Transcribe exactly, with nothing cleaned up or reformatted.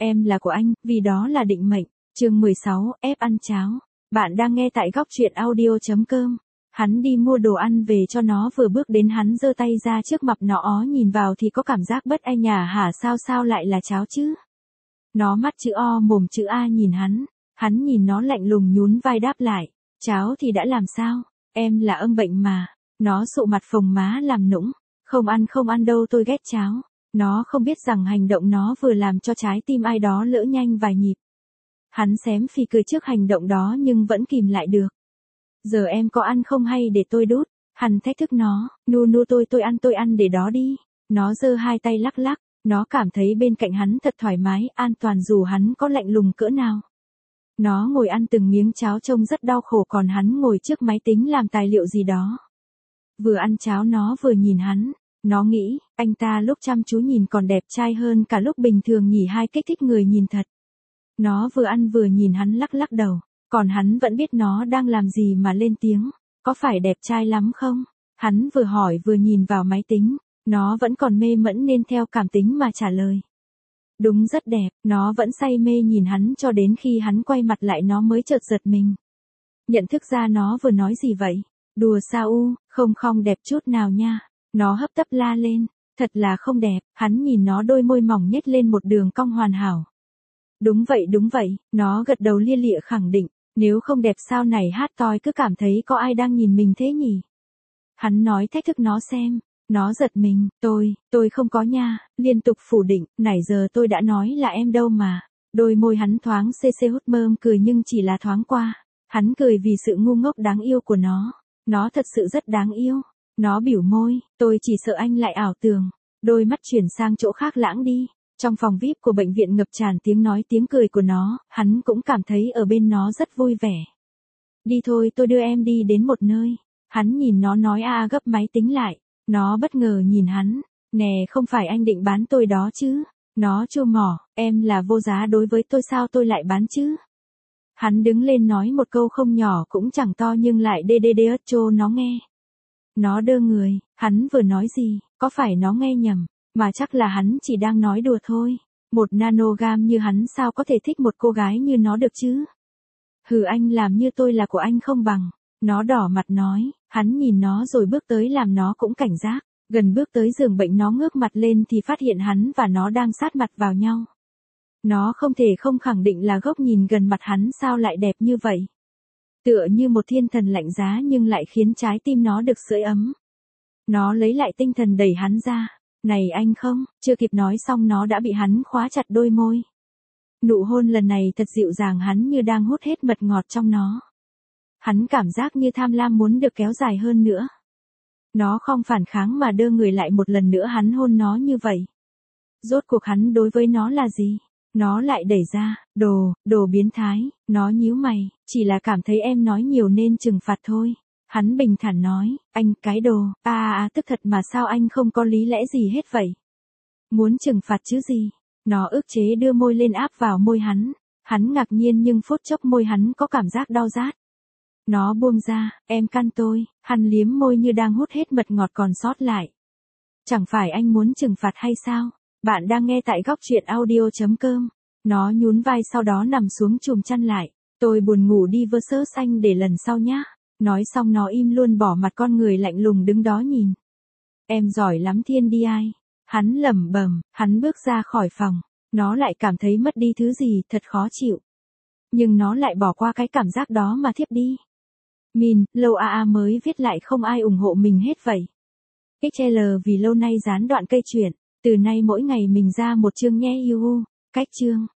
Em là của anh, vì đó là định mệnh. Chương mười sáu, ép ăn cháo. Bạn đang nghe tại góc truyện audio chấm com. Hắn đi mua đồ ăn về cho nó, vừa bước đến hắn giơ tay ra trước mặt nó, ó nhìn vào thì có cảm giác bất ai nhả hả, sao sao lại là cháo chứ? Nó mắt chữ O mồm chữ A nhìn hắn, hắn nhìn nó lạnh lùng nhún vai đáp lại, cháo thì đã làm sao, em là âm bệnh mà. Nó sụ mặt phồng má làm nũng, không ăn không ăn đâu, tôi ghét cháo. Nó không biết rằng hành động nó vừa làm cho trái tim ai đó lỡ nhanh vài nhịp. Hắn xém phì cười trước hành động đó nhưng vẫn kìm lại được. Giờ em có ăn không hay để tôi đút? Hắn thách thức nó, nu nu tôi tôi ăn tôi ăn để đó đi. Nó giơ hai tay lắc lắc, nó cảm thấy bên cạnh hắn thật thoải mái, an toàn dù hắn có lạnh lùng cỡ nào. Nó ngồi ăn từng miếng cháo trông rất đau khổ, còn hắn ngồi trước máy tính làm tài liệu gì đó. Vừa ăn cháo nó vừa nhìn hắn, nó nghĩ, anh ta lúc chăm chú nhìn còn đẹp trai hơn cả lúc bình thường nhỉ, hai kích thích người nhìn thật. Nó vừa ăn vừa nhìn hắn lắc lắc đầu, còn hắn vẫn biết nó đang làm gì mà lên tiếng, có phải đẹp trai lắm không? Hắn vừa hỏi vừa nhìn vào máy tính, nó vẫn còn mê mẩn nên theo cảm tính mà trả lời. Đúng rất đẹp, nó vẫn say mê nhìn hắn cho đến khi hắn quay mặt lại nó mới chợt giật mình. Nhận thức ra nó vừa nói gì vậy? Đùa sao u, không không đẹp chút nào nha. Nó hấp tấp la lên, thật là không đẹp. Hắn nhìn nó, đôi môi mỏng nhếch lên một đường cong hoàn hảo. Đúng vậy đúng vậy, nó gật đầu lia lịa khẳng định, nếu không đẹp sao này hát toi cứ cảm thấy có ai đang nhìn mình thế nhỉ. Hắn nói thách thức nó xem, nó giật mình, tôi, tôi không có nha, liên tục phủ định, nãy giờ tôi đã nói là em đâu mà. Đôi môi hắn thoáng xê xê hút mơm cười nhưng chỉ là thoáng qua. Hắn cười vì sự ngu ngốc đáng yêu của nó, nó thật sự rất đáng yêu. Nó bỉu môi, tôi chỉ sợ anh lại ảo tưởng. Đôi mắt chuyển sang chỗ khác lãng đi. Trong phòng vi ai pi của bệnh viện ngập tràn tiếng nói tiếng cười của nó, hắn cũng cảm thấy ở bên nó rất vui vẻ. Đi thôi, tôi đưa em đi đến một nơi. Hắn nhìn nó nói a à, gấp máy tính lại. Nó bất ngờ nhìn hắn, nè không phải anh định bán tôi đó chứ. Nó trêu mỏ, em là vô giá đối với tôi sao tôi lại bán chứ. Hắn đứng lên nói một câu không nhỏ cũng chẳng to nhưng lại đê đê đê ớt cho nó nghe. Nó đơ người, hắn vừa nói gì, có phải nó nghe nhầm, mà chắc là hắn chỉ đang nói đùa thôi. Một nanogam như hắn sao có thể thích một cô gái như nó được chứ? Hừ, anh làm như tôi là của anh không bằng. Nó đỏ mặt nói, hắn nhìn nó rồi bước tới làm nó cũng cảnh giác. Gần bước tới giường bệnh nó ngước mặt lên thì phát hiện hắn và nó đang sát mặt vào nhau. Nó không thể không khẳng định là góc nhìn gần mặt hắn sao lại đẹp như vậy. Tựa như một thiên thần lạnh giá nhưng lại khiến trái tim nó được sưởi ấm. Nó lấy lại tinh thần đẩy hắn ra. Này anh không, chưa kịp nói xong nó đã bị hắn khóa chặt đôi môi. Nụ hôn lần này thật dịu dàng, hắn như đang hút hết mật ngọt trong nó. Hắn cảm giác như tham lam muốn được kéo dài hơn nữa. Nó không phản kháng mà đưa người lại một lần nữa hắn hôn nó như vậy. Rốt cuộc hắn đối với nó là gì? Nó lại đẩy ra, đồ, đồ biến thái, nó nhíu mày, chỉ là cảm thấy em nói nhiều nên trừng phạt thôi. Hắn bình thản nói, anh cái đồ, à à tức thật mà sao anh không có lý lẽ gì hết vậy? Muốn trừng phạt chứ gì? Nó ức chế đưa môi lên áp vào môi hắn. Hắn ngạc nhiên nhưng phút chốc môi hắn có cảm giác đau rát. Nó buông ra, em căn tôi, hắn liếm môi như đang hút hết mật ngọt còn sót lại. Chẳng phải anh muốn trừng phạt hay sao? Bạn đang nghe tại góc truyện audio chấm com. Nó nhún vai sau đó nằm xuống chùm chăn lại. Tôi buồn ngủ đi versus anh để lần sau nhá. Nói xong nó im luôn, bỏ mặt con người lạnh lùng đứng đó nhìn. Em giỏi lắm Thiên đi ai. Hắn lẩm bẩm, hắn bước ra khỏi phòng. Nó lại cảm thấy mất đi thứ gì thật khó chịu. Nhưng nó lại bỏ qua cái cảm giác đó mà thiếp đi. Min, lâu a a mới viết lại không ai ủng hộ mình hết vậy. ích lờ vì lâu nay gián đoạn cây chuyện. Từ nay mỗi ngày mình ra một chương nhé yêu. Cách chương.